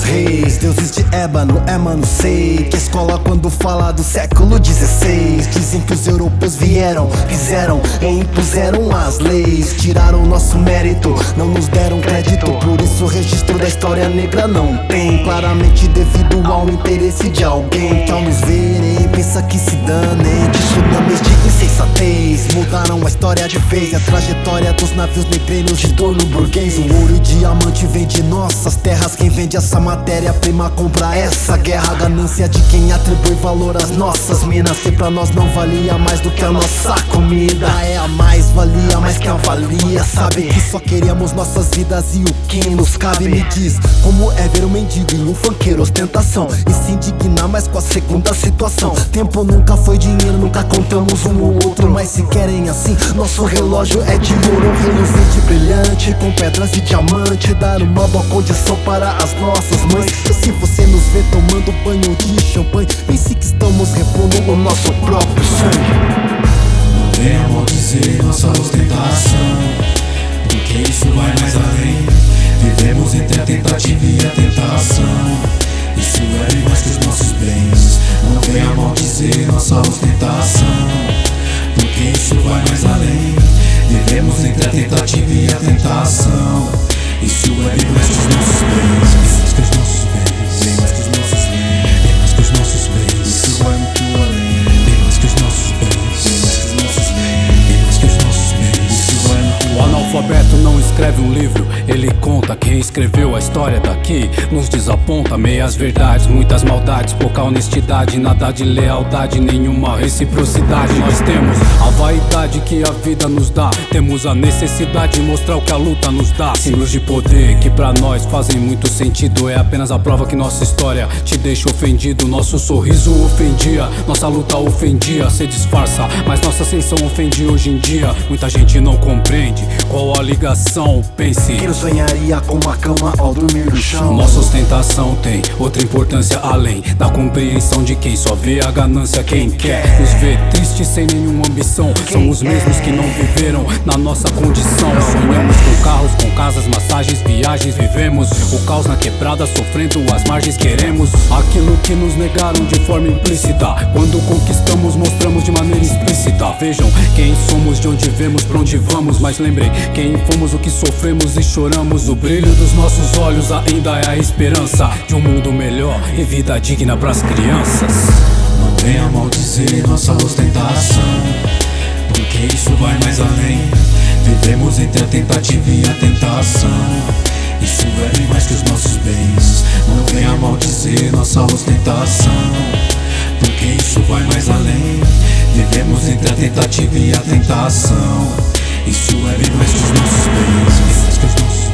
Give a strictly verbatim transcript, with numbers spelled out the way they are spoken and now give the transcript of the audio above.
reis, deuses de ébano, é mano, sei que a escola quando fala do século dezesseis. Dizem que os europeus vieram, fizeram e impuseram as leis. Tiraram nosso mérito, não nos deram crédito. Por isso o registro da história negra não tem. Claramente devido ao interesse de alguém que ao nos verem pensa que se danem. De tsunamis de insensatez mudaram a história de vez. A trajetória dos navios negreiros de dono burguês. O ouro e diamante vem de nossas terras. Quem vende essa matéria-prima compra essa guerra. A ganância de quem atribui valor às nossas minas, que pra nós não valia mais do que a nossa comida. É a mais-valia, mais que avalia. Sabe que só queríamos nossas vidas e o que nos cabe. Me diz como é ver um mendigo e um funkeiro ostentação e se indignar mais com a segunda situação. Tempo nunca foi dinheiro, nunca contamos um ou outro. Mas se querem assim, nosso relógio é de ouro, reluzente, brilhante, com pedras de diamante. Dar uma boa condição para as nossas mães. E se você nos vê tomando banho de champanhe, pense que estamos repondo o nosso próprio sangue. Não venha maldizer nossa ostentação, porque isso vai mais além. Vivemos entre a tentativa e a tentação. Isso é bem mais que os nossos bens. Não venha maldizer nossa ostentação, porque isso vai mais além. Vivemos entre a tentativa e a tentação. Isso é bem mais que os nossos bens. Bem mais que os nossos bens. Bem mais que os nossos bens. Bem mais que os nossos bens. Isso vai muito além. Bem mais que os nossos bens. Bem mais que os nossos bens. Bem mais que os nossos bens. Isso vai muito além. O analfabeto não escreve um livro, ele conta. Quem escreveu a história daqui nos desaponta. Meias verdades, muitas maldades, pouca honestidade, nada de lealdade, nenhuma reciprocidade. Nós temos a vaidade que a vida nos dá, temos a necessidade de mostrar o que a luta nos dá. Símbolos de poder que pra nós fazem muito sentido, é apenas a prova que nossa história te deixa ofendido. Nosso sorriso ofendia, nossa luta ofendia. Cê disfarça, mas nossa ascensão ofende hoje em dia. Muita gente não compreende qual a ligação, pense. Quem sonharia com uma cama ao dormir no chão? Nossa ostentação tem outra importância além da compreensão de quem só vê a ganância. Quem quer nos ver tristes sem nenhuma ambição são os mesmos que não viveram na nossa condição. Sonhamos com carros, com casas, massagens, viagens. Vivemos o caos na quebrada, sofrendo as margens. Queremos aquilo que nos negaram de forma implícita. Quando conquistamos, mostramos de maneira explícita. Vejam quem somos, de onde vemos, pra onde vamos. Mas lembrem quem fomos, o que sofremos e choramos. O brilho dos nossos olhos ainda é a esperança de um mundo melhor e vida digna pras crianças. Não venha maldizer nossa ostentação, porque isso vai mais além. Vivemos entre a tentativa e a tentação. Isso é bem mais que os nossos bens. Não venha maldizer nossa ostentação, porque isso vai mais além. Vivemos entre a tentativa e a tentação. Isso é bem mais que os nossos bens. Bem mais que os nossos